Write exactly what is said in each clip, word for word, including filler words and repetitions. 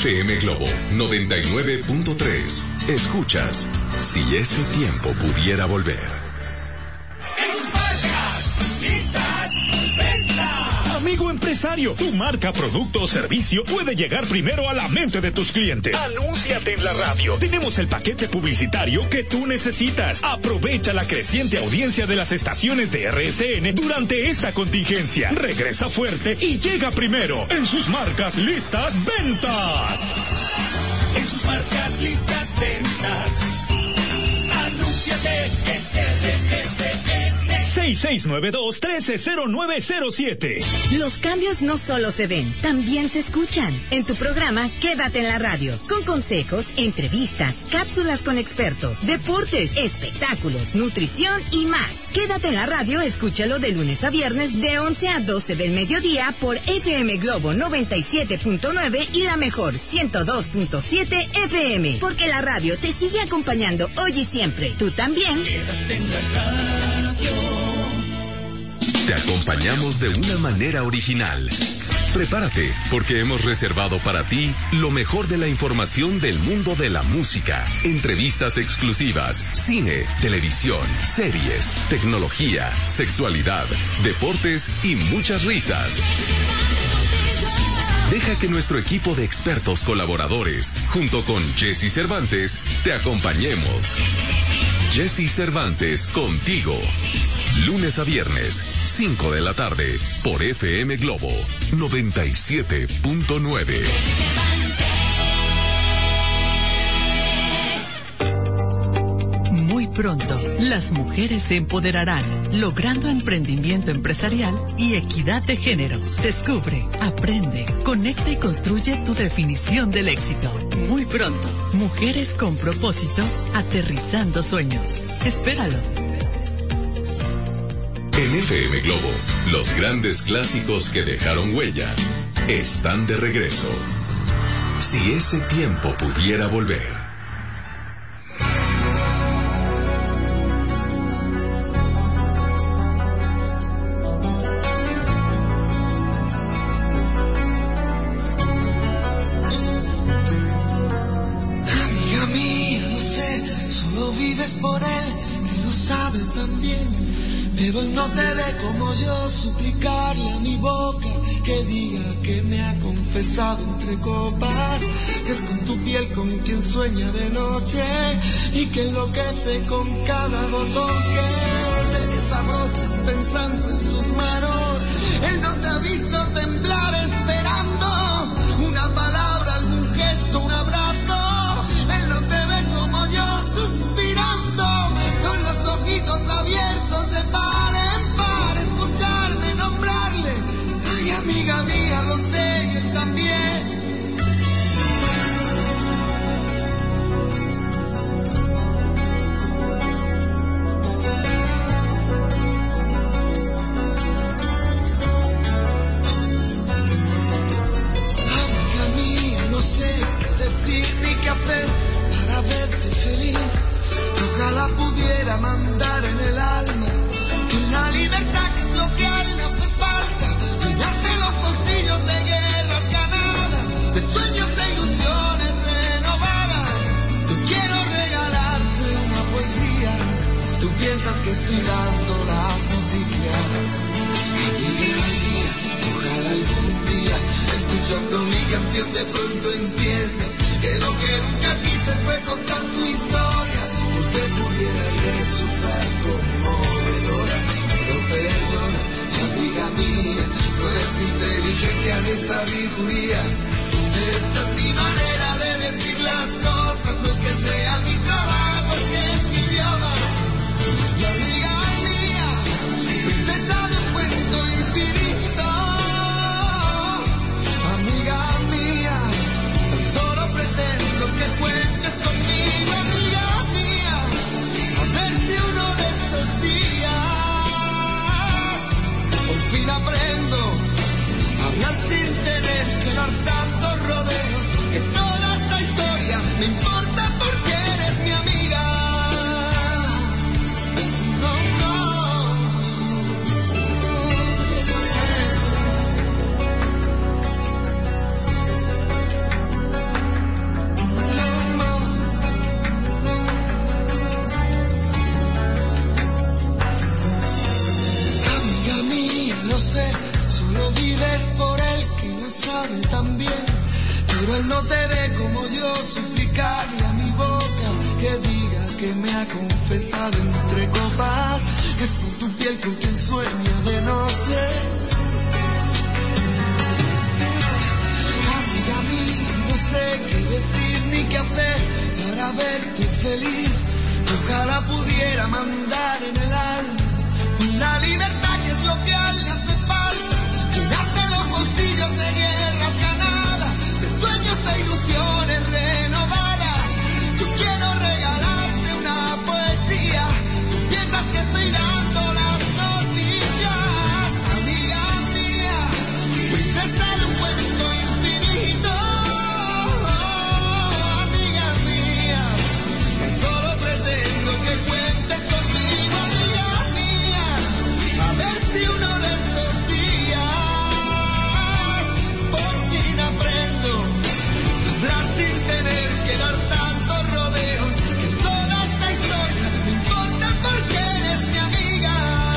F M Globo noventa y nueve punto tres. Escuchas Si ese tiempo pudiera volver. Amigo empresario, tu marca, producto o servicio puede llegar primero a la mente de tus clientes. Anúnciate en la radio. Tenemos el paquete publicitario que tú necesitas. Aprovecha la creciente audiencia de las estaciones de R S N durante esta contingencia. Regresa fuerte y llega primero en sus marcas, listas, ventas. En sus marcas, listas, ventas. Anúnciate en R S N. seis seis nueve dos, uno tres cero nueve cero siete. Los cambios no solo se ven, también se escuchan. En tu programa Quédate en la Radio, con consejos, entrevistas, cápsulas con expertos, deportes, espectáculos, nutrición y más. Quédate en la Radio, escúchalo de lunes a viernes de once a doce del mediodía por F M Globo noventa y siete punto nueve y la mejor ciento dos punto siete F M. Porque la radio te sigue acompañando hoy y siempre. Tú también. Quédate en la radio. Te acompañamos de una manera original. Prepárate, porque hemos reservado para ti lo mejor de la información del mundo de la música, entrevistas exclusivas, cine, televisión, series, tecnología, sexualidad, deportes y muchas risas. Deja que nuestro equipo de expertos colaboradores, junto con Jesse Cervantes, te acompañemos. Jesse Cervantes contigo. Lunes a viernes, cinco de la tarde, por F M Globo noventa y siete punto nueve. Muy pronto, las mujeres se empoderarán, logrando emprendimiento empresarial y equidad de género. Descubre, aprende, conecta y construye tu definición del éxito. Muy pronto, Mujeres con Propósito, aterrizando sueños. Espéralo. En F M Globo, los grandes clásicos que dejaron huella están de regreso. Si ese tiempo pudiera volver. Pero él no te ve como yo, suplicarle a mi boca que diga que me ha confesado entre copas, que es con tu piel con quien sueña de noche y que enloquece con cada botón que te desabrochas pensando en sus manos. Él no te ha visto temblar esperando una palabra, algún gesto, un abrazo. Él no te ve como yo, suspirando con los ojitos abiertos de paz. Amiga mía, lo sé, y él también. Amiga mía, no sé qué decir ni qué hacer para verte feliz. Ojalá pudiera mandar en el alma que la libertad que es lo que a él hace falta. Bolsillos de guerras ganadas, de sueños e ilusiones renovadas. Yo quiero regalarte una poesía. Tú piensas que estoy dando las noticias. Amiga mía, ojalá algún día, escuchando mi canción, de pronto entiendas que lo que nunca quise fue contar tu historia, porque pudiera resultar conmovedora. Pero perdona, amiga mía, no es inteligencia ni sabiduría. Esta es mi manera de decir las cosas, no es que sea mi trabajo, es que es mi idioma. Y amiga mía, princesa de un cuento infinito. Amiga mía, tan solo pretendo que cuentes conmigo. Amiga mía, a ver si uno de estos días por fin aprendo a hablar sin tener que dar tanto. sabe tan bien, pero él no te ve como yo, suplicarle a mi boca que diga que me ha confesado entre copas, que es por tu piel con quien sueño de noche. Amiga mía, no sé qué decir ni qué hacer para verte feliz. Ojalá pudiera mandar en el alma la libertad, que es lo que a él le hace falta. Llenarte los bolsillos de guerras ganadas, de sueños e ilusiones renovadas. Yo quiero regalarte una poesía. Tú piensas que estoy dando las noticias. Amiga mía, princesa de un cuento infinito. Amiga mía, solo pretendo que cuentes conmigo. Amiga mía, a ver si uno de estos días por fin aprendo a hablar sin tener que dar tantos rodeos, que toda esta historia me importa porque eres mi amiga.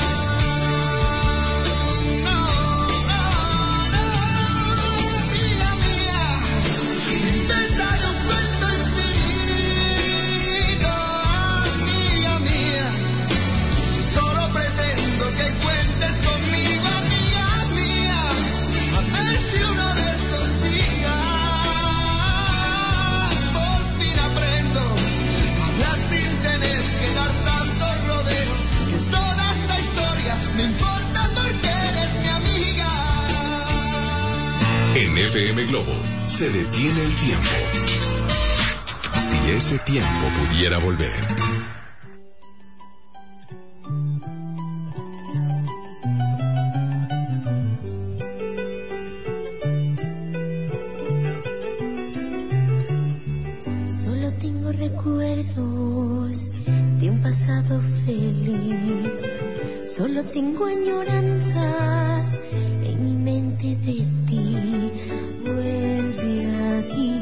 No, no, no, amiga mía, princesa de un cuento infinito. Amiga mía, solo pretendo que cuentes conmigo. Amiga mía, a ver si uno de estos días por fin aprendo a hablar sin tener que dar tantos rodeos, que toda esta historia me importa porque eres mi amiga. En F M Globo se detiene el tiempo. Si ese tiempo pudiera volver. Solo tengo recuerdos de un pasado feliz. Solo tengo añoranzas en mi mente de ti. Vuelve aquí.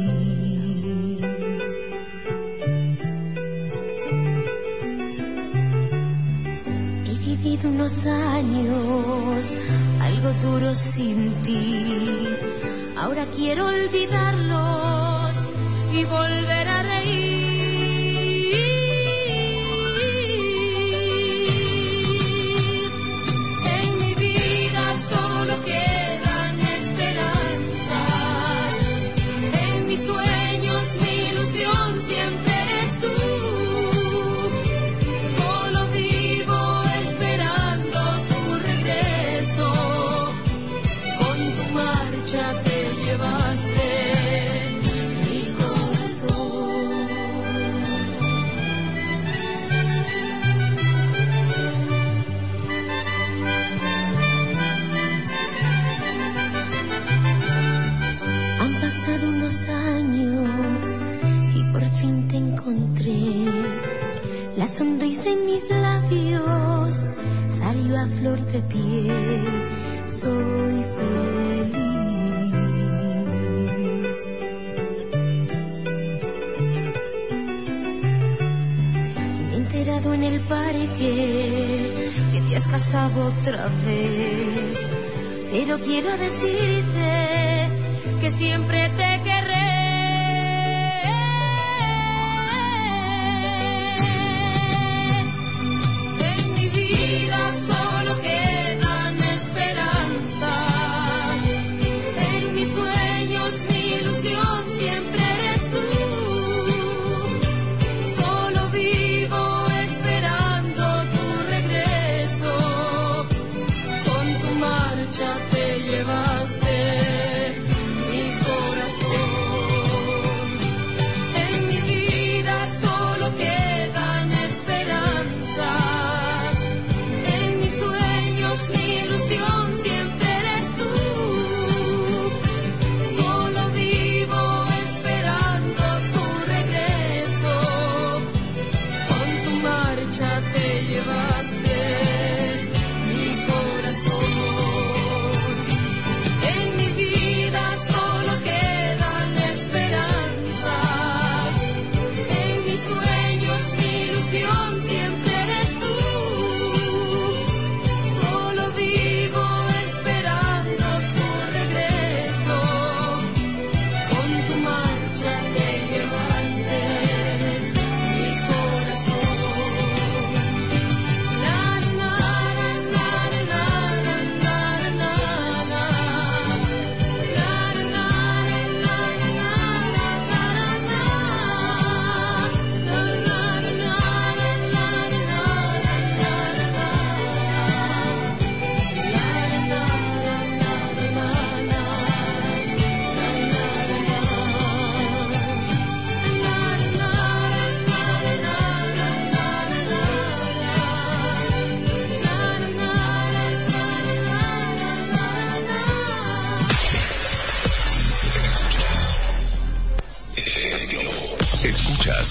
He vivido unos años algo duros sin ti. Ahora quiero olvidarlos y volver a reír. En mi vida solo quedan esperanzas. En mis sueños mi ilusión siempre eres tú. Solo vivo esperando tu regreso. Con tu marcha te llevaste mi corazón. Han pasado unos años y por fin te encontré. La sonrisa en mis labios salió a flor de piel. Soy feliz. Me he enterado en el parque que te has casado otra vez, pero quiero decirte que siempre te querré. En mi vida solo quedan esperanzas. En mis sueños mi ilusión siempre eres tú. Solo vivo esperando tu regreso. Con tu marcha te llevaste mi corazón.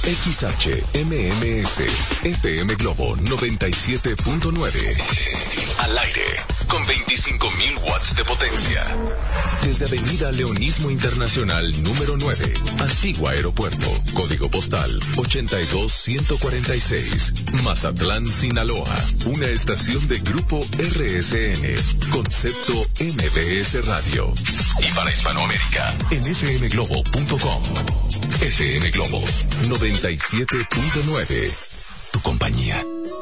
X H M M S F M Globo noventa y siete punto nueve. Al aire con veinticinco mil watts de potencia. Desde Avenida Leonismo Internacional número nueve, Antigua Aeropuerto, código postal ochenta y dos ciento cuarenta y seis, Mazatlán, Sinaloa. Una estación de Grupo R S N, Concepto M B S Radio. Y para Hispanoamérica, en f m globo punto com. F M Globo noventa y siete punto nueve. Tu compañía.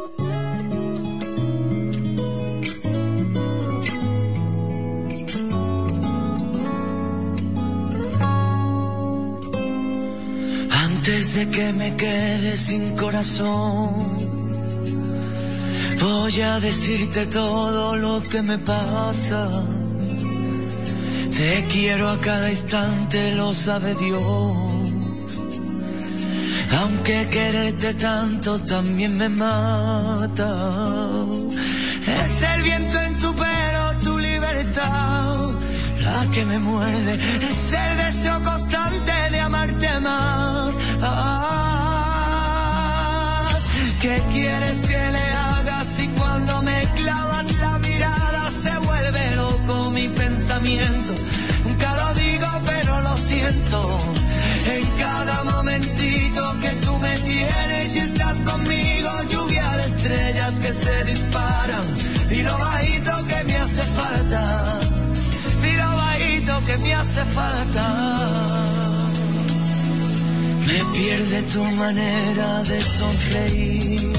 Antes de que me quede sin corazón, voy a decirte todo lo que me pasa. Te quiero a cada instante, lo sabe Dios. Aunque quererte tanto también me mata. Es el viento en tu pelo, tu libertad, la que me muerde. Es el deseo constante de amarte más. Ah, ¿qué quieres que le haga si cuando me clavas la mirada se vuelve loco mi pensamiento? Nunca lo digo pero lo siento. En cada momentito que tú me tienes y estás conmigo, lluvia de estrellas que se disparan. Y lo bajito que me hace falta, y lo bajito que me hace falta. Me pierde tu manera de sonreír.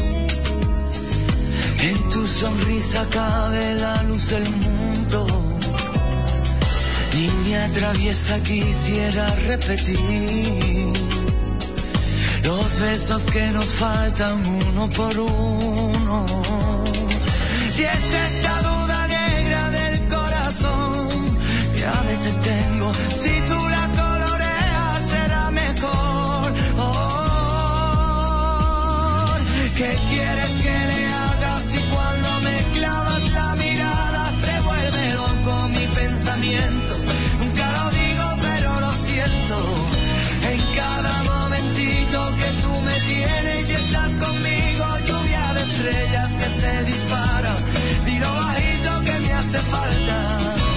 En tu sonrisa cabe la luz del mundo. Niña traviesa, quisiera repetir los besos que nos faltan uno por uno. Y es esta duda negra del corazón que a veces tengo. Si tú la coloreas será mejor. Oh, ¿qué quieres que le haga si cuando me clavas la mirada se vuelve loco mi pensamiento? Nunca lo digo pero lo siento. En cada momentito que tú me tienes y estás conmigo, lluvia de estrellas que se disparan. Y lo bajito que me hace falta.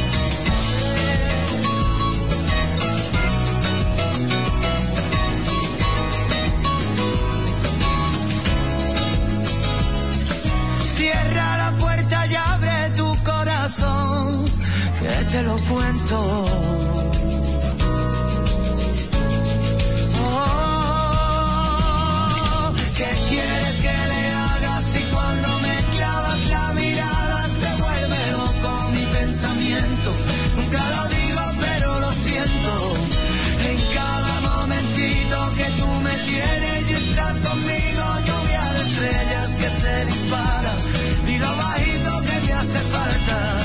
Cierra la puerta y abre tu corazón, que te lo cuento. Oh, ¿qué quieres que le haga si cuando me clavas la mirada se vuelve loco mi pensamiento? Nunca lo digo pero lo siento. En cada momentito que tú me tienes y estás conmigo, lluvia de estrellas que se disparan. Y lo bajito que me hace falta.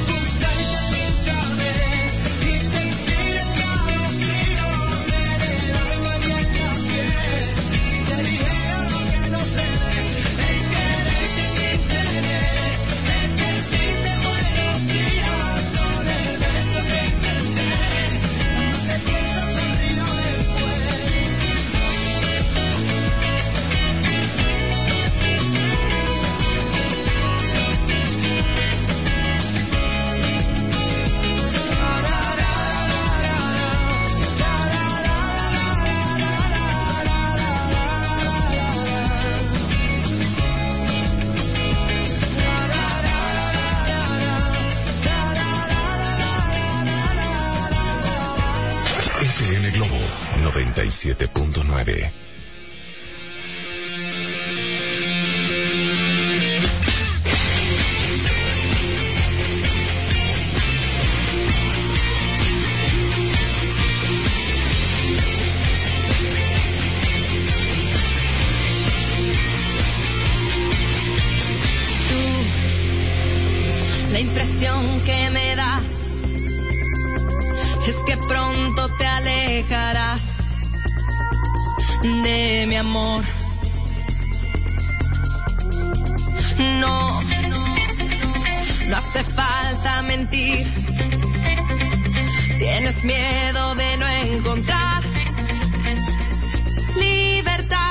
noventa y siete punto nueve. Tú, la impresión que me das es que pronto te alejarás de mi amor. No, no hace falta mentir. Tienes miedo de no encontrar libertad.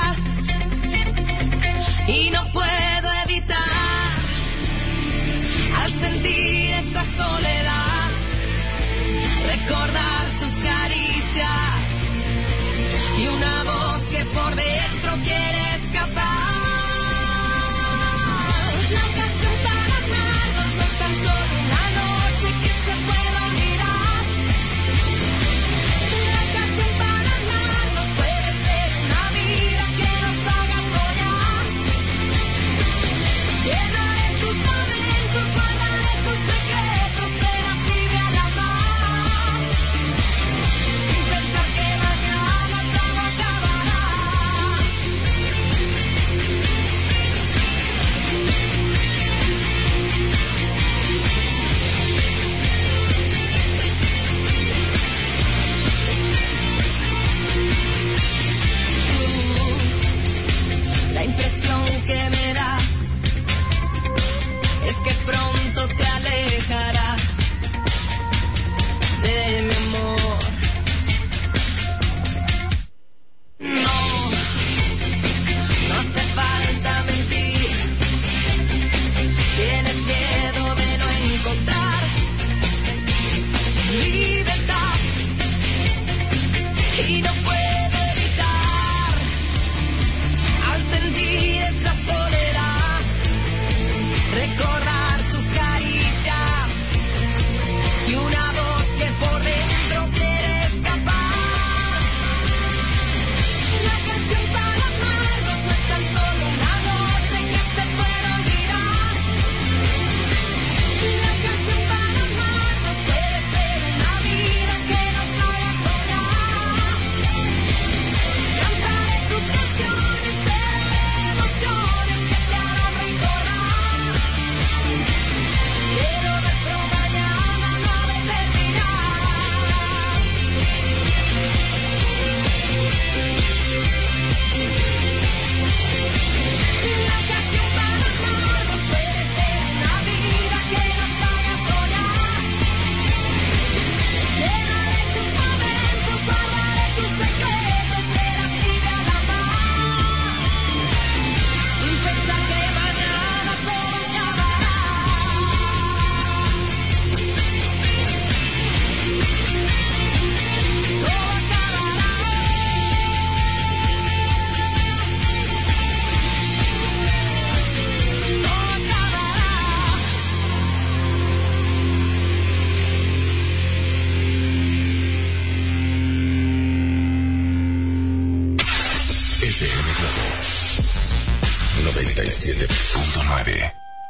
noventa y siete punto nueve.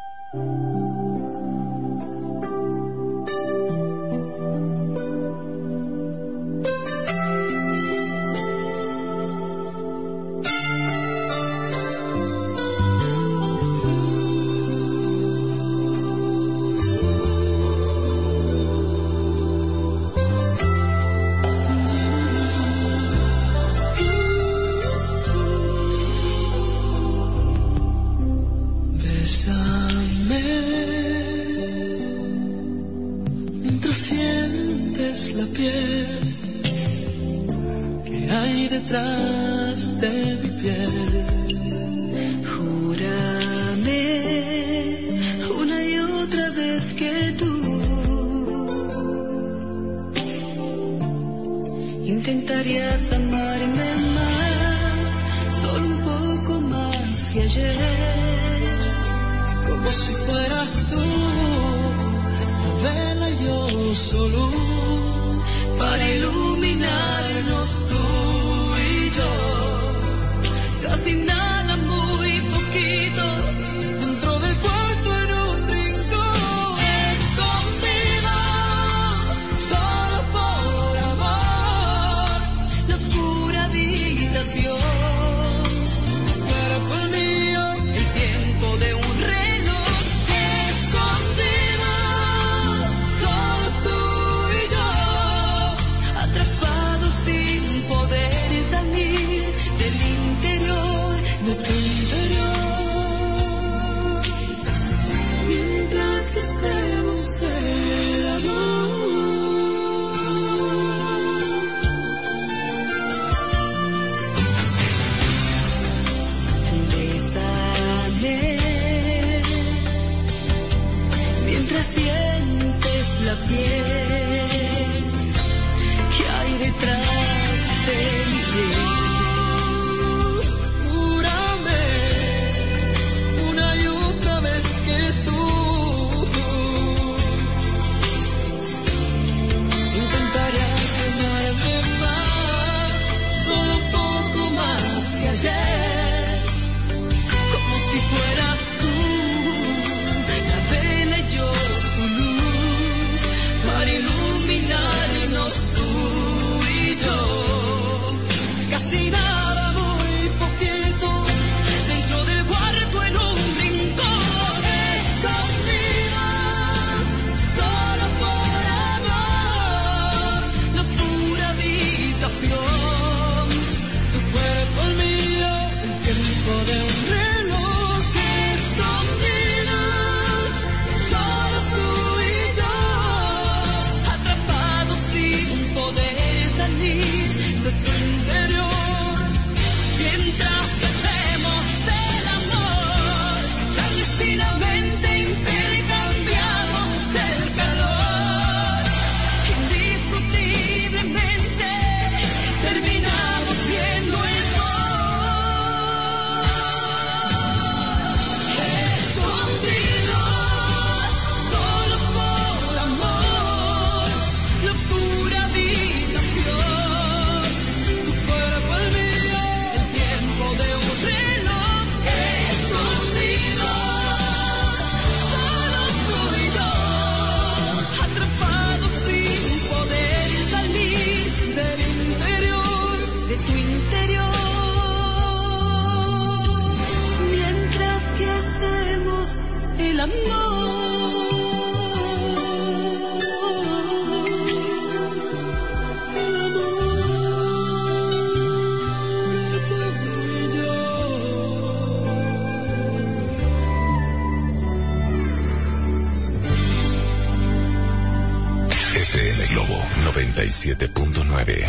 noventa y siete punto nueve.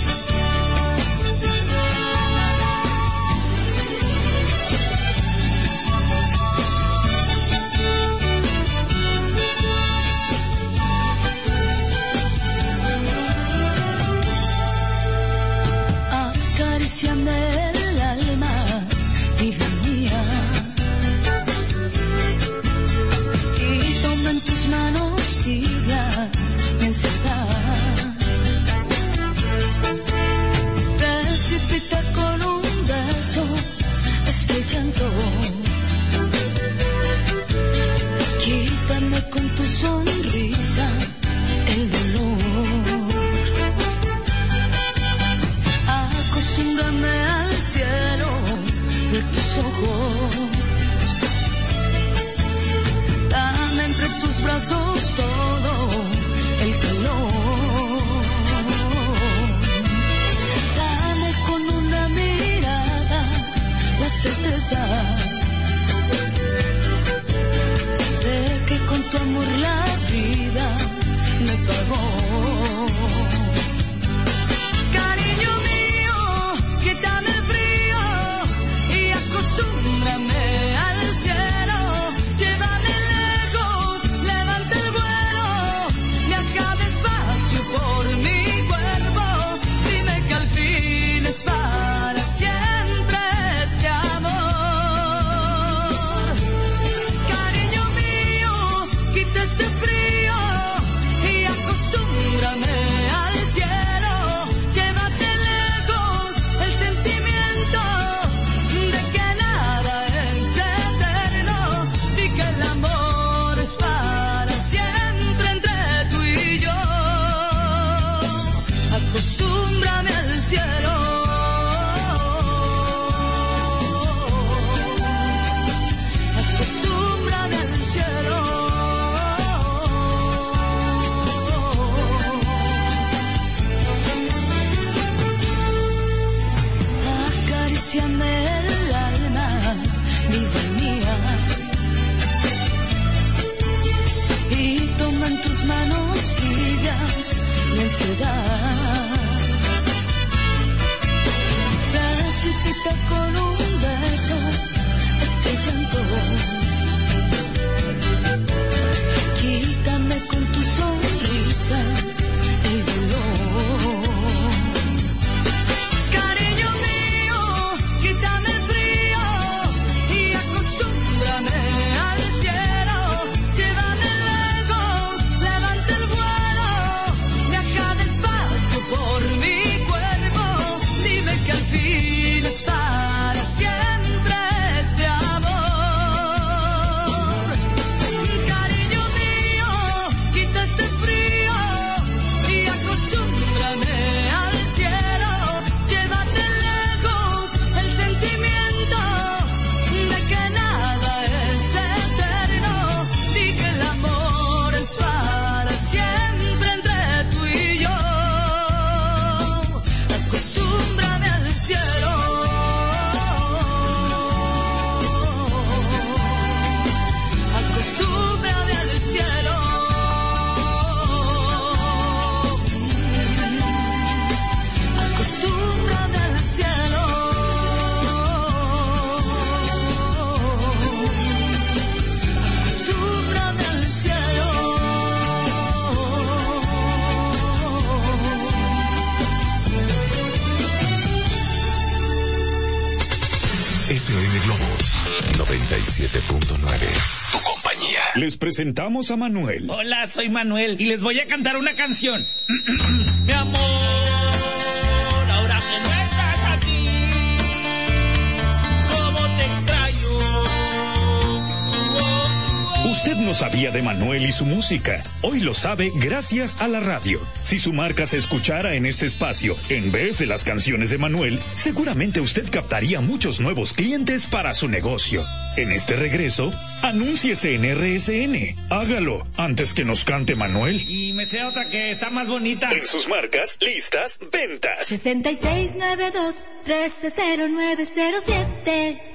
Acaríciame el alma, vida mía, y toma en tus manos tibias mi ansiedad. Dame entre tus brazos todo el calor. Dame con una mirada la certeza de que con tu amor la vida me pagó. Cariño mío, quítame el frío y acostúmbrame al cielo. Llévame lejos, levanta el vuelo, viaja despacio por mi cuerpo. Dime que al fin es para siempre este amor. Cariño mío, quita este frío y acostúmbrame al cielo. Llévate lejos el sentimiento de que nada es eterno y que el amor es para siempre entre tú y yo. Acostúmbrame al cielo. Acostúmbrame al cielo. Acaríciame el alma, vida mía, y toma en tus manos tibias mi ansiedad. Precipita con un beso este llanto. Quítame con tu sonrisa el dolor. Cariño mío, quítame el frío y acostúmbrame al cielo. Llévame lejos, levanta el vuelo, viaja despacio por mi cuerpo. Dime que al fin es para siempre este amor. Cariño mío, quita este frío y acostúmbrame al cielo. Llévate lejos el sentimiento de que nada es eterno y que el amor es para siempre entre tú y yo. Acostúmbrame al cielo. Acostúmbrame al cielo. Acostúmbrame al cielo. Acostúmbrame al cielo. F M Globo noventa y siete punto nueve. Tu compañía. Les presentamos a Manuel. Hola, soy Manuel y les voy a cantar una canción. Mi amor, ahora que no estás aquí, cómo te extraño. Usted no sabía de Manuel y su música. Hoy lo sabe gracias a la radio. Si su marca se escuchara en este espacio, en vez de las canciones de Manuel, seguramente usted captaría muchos nuevos clientes para su negocio. En este regreso, anúnciese en R S N. Hágalo antes que nos cante Manuel. Y me sé otra que está más bonita. En sus marcas, listas, ventas. sesenta y seis noventa y dos, trece cero nueve cero siete.